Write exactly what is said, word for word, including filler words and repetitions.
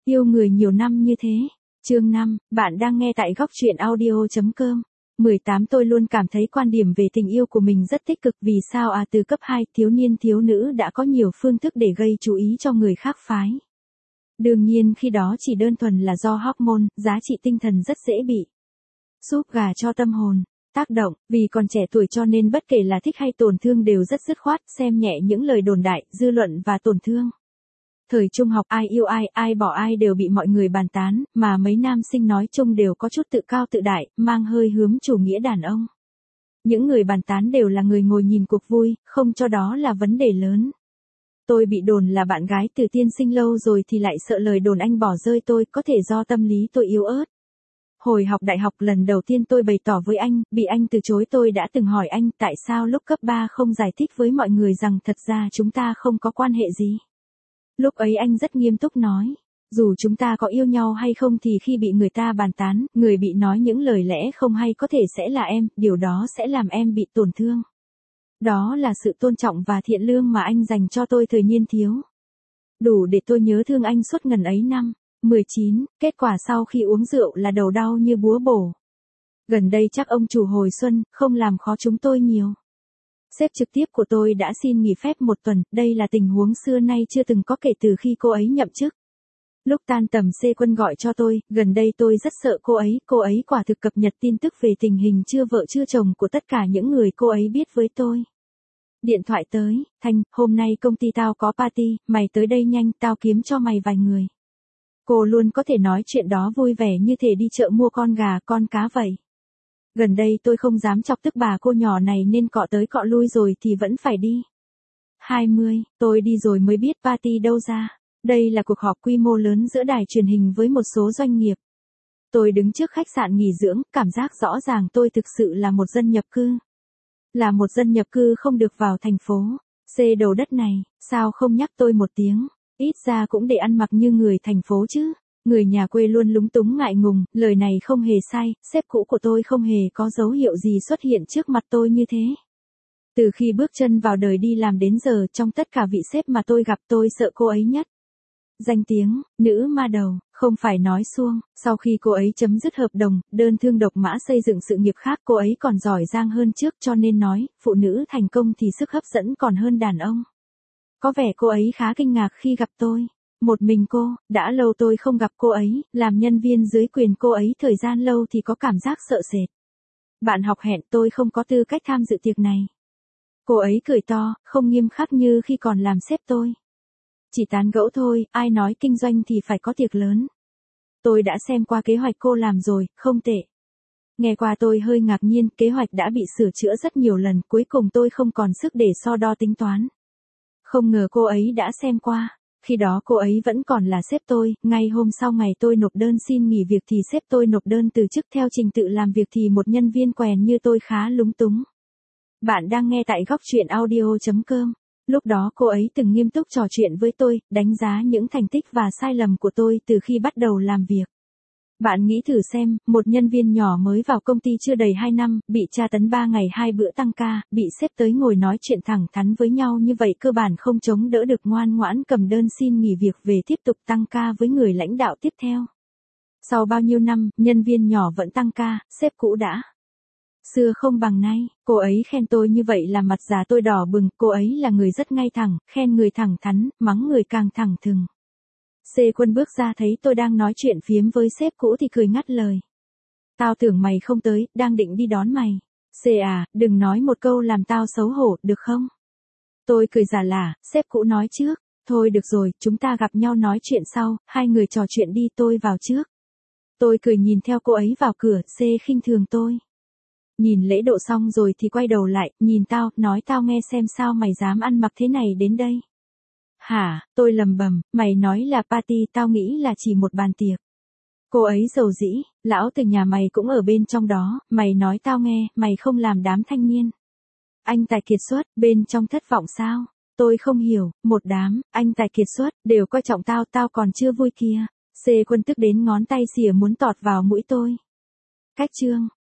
Yêu người nhiều năm như thế. Chương năm, bạn đang nghe tại góc truyện audio chấm com. mười tám Tôi luôn cảm thấy quan điểm về tình yêu của mình rất tích cực, vì sao à từ cấp hai, thiếu niên thiếu nữ đã có nhiều phương thức để gây chú ý cho người khác phái. Đương nhiên khi đó chỉ đơn thuần là do hormone, giá trị tinh thần rất dễ bị súp gà cho tâm hồn tác động, vì còn trẻ tuổi cho nên bất kể là thích hay tổn thương đều rất dứt khoát, xem nhẹ những lời đồn đại, dư luận và tổn thương. Thời trung học ai yêu ai, ai bỏ ai đều bị mọi người bàn tán, mà mấy nam sinh nói chung đều có chút tự cao tự đại, mang hơi hướng chủ nghĩa đàn ông. Những người bàn tán đều là người ngồi nhìn cuộc vui, không cho đó là vấn đề lớn. Tôi bị đồn là bạn gái từ tiên sinh lâu rồi thì lại sợ lời đồn anh bỏ rơi tôi, có thể do tâm lý tôi yếu ớt. Hồi học đại học lần đầu tiên tôi bày tỏ với anh, bị anh từ chối, tôi đã từng hỏi anh tại sao lúc cấp ba không giải thích với mọi người rằng thật ra chúng ta không có quan hệ gì. Lúc ấy anh rất nghiêm túc nói, dù chúng ta có yêu nhau hay không thì khi bị người ta bàn tán, người bị nói những lời lẽ không hay có thể sẽ là em, điều đó sẽ làm em bị tổn thương. Đó là sự tôn trọng và thiện lương mà anh dành cho tôi thời niên thiếu. Đủ để tôi nhớ thương anh suốt ngần ấy năm. mười chín, kết quả sau khi uống rượu là đầu đau như búa bổ. Gần đây chắc ông chủ hồi xuân, không làm khó chúng tôi nhiều. Sếp trực tiếp của tôi đã xin nghỉ phép một tuần, đây là tình huống xưa nay chưa từng có kể từ khi cô ấy nhậm chức. Lúc tan tầm C Quân gọi cho tôi, gần đây tôi rất sợ cô ấy, cô ấy quả thực cập nhật tin tức về tình hình chưa vợ chưa chồng của tất cả những người cô ấy biết với tôi. Điện thoại tới, Thanh, hôm nay công ty tao có party, mày tới đây nhanh, tao kiếm cho mày vài người. Cô luôn có thể nói chuyện đó vui vẻ như thể đi chợ mua con gà con cá vậy. Gần đây tôi không dám chọc tức bà cô nhỏ này nên cọ tới cọ lui rồi thì vẫn phải đi. hai mươi, tôi đi rồi mới biết party đâu ra. Đây là cuộc họp quy mô lớn giữa đài truyền hình với một số doanh nghiệp. Tôi đứng trước khách sạn nghỉ dưỡng, cảm giác rõ ràng tôi thực sự là một dân nhập cư. Là một dân nhập cư không được vào thành phố. C đầu đất này, sao không nhắc tôi một tiếng? Ít ra cũng để ăn mặc như người thành phố chứ. Người nhà quê luôn lúng túng ngại ngùng, lời này không hề sai, sếp cũ của tôi không hề có dấu hiệu gì xuất hiện trước mặt tôi như thế. Từ khi bước chân vào đời đi làm đến giờ, trong tất cả vị sếp mà tôi gặp tôi sợ cô ấy nhất. Danh tiếng, nữ ma đầu, không phải nói suông, sau khi cô ấy chấm dứt hợp đồng, đơn thương độc mã xây dựng sự nghiệp khác, cô ấy còn giỏi giang hơn trước, cho nên nói, phụ nữ thành công thì sức hấp dẫn còn hơn đàn ông. Có vẻ cô ấy khá kinh ngạc khi gặp tôi. Một mình cô, đã lâu tôi không gặp cô ấy, làm nhân viên dưới quyền cô ấy thời gian lâu thì có cảm giác sợ sệt. Bạn học hẹn tôi không có tư cách tham dự tiệc này. Cô ấy cười to, không nghiêm khắc như khi còn làm sếp tôi. Chỉ tán gẫu thôi, ai nói kinh doanh thì phải có tiệc lớn. Tôi đã xem qua kế hoạch cô làm rồi, không tệ. Nghe qua tôi hơi ngạc nhiên, kế hoạch đã bị sửa chữa rất nhiều lần, cuối cùng tôi không còn sức để so đo tính toán. Không ngờ cô ấy đã xem qua. Khi đó cô ấy vẫn còn là sếp tôi, ngay hôm sau ngày tôi nộp đơn xin nghỉ việc thì sếp tôi nộp đơn từ chức theo trình tự làm việc thì một nhân viên quèn như tôi khá lúng túng. Bạn đang nghe tại góc truyện audio chấm com. Lúc đó cô ấy từng nghiêm túc trò chuyện với tôi, đánh giá những thành tích và sai lầm của tôi từ khi bắt đầu làm việc. Bạn nghĩ thử xem, một nhân viên nhỏ mới vào công ty chưa đầy hai năm, bị tra tấn ba ngày hai bữa tăng ca, bị sếp tới ngồi nói chuyện thẳng thắn với nhau như vậy cơ bản không chống đỡ được, ngoan ngoãn cầm đơn xin nghỉ việc về tiếp tục tăng ca với người lãnh đạo tiếp theo. Sau bao nhiêu năm, nhân viên nhỏ vẫn tăng ca, sếp cũ đã xưa không bằng nay, cô ấy khen tôi như vậy làm mặt già tôi đỏ bừng, cô ấy là người rất ngay thẳng, khen người thẳng thắn, mắng người càng thẳng thừng. C Quân bước ra thấy tôi đang nói chuyện phiếm với sếp cũ thì cười ngắt lời. Tao tưởng mày không tới, đang định đi đón mày. C à, đừng nói một câu làm tao xấu hổ, được không? Tôi cười giả lả, sếp cũ nói trước. Thôi được rồi, chúng ta gặp nhau nói chuyện sau, hai người trò chuyện đi, tôi vào trước. Tôi cười nhìn theo cô ấy vào cửa, C khinh thường tôi. Nhìn lễ độ xong rồi thì quay đầu lại, nhìn tao, nói tao nghe xem sao mày dám ăn mặc thế này đến đây. Hả, tôi lầm bầm, mày nói là party, tao nghĩ là chỉ một bàn tiệc. Cô ấy dầu dĩ, lão từ nhà mày cũng ở bên trong đó, mày nói tao nghe, mày không làm đám thanh niên. Anh tài kiệt xuất, bên trong thất vọng sao? Tôi không hiểu, một đám, anh tài kiệt xuất, đều coi trọng tao, tao còn chưa vui kia. C Quân tức đến ngón tay xìa muốn tọt vào mũi tôi. Cách chương,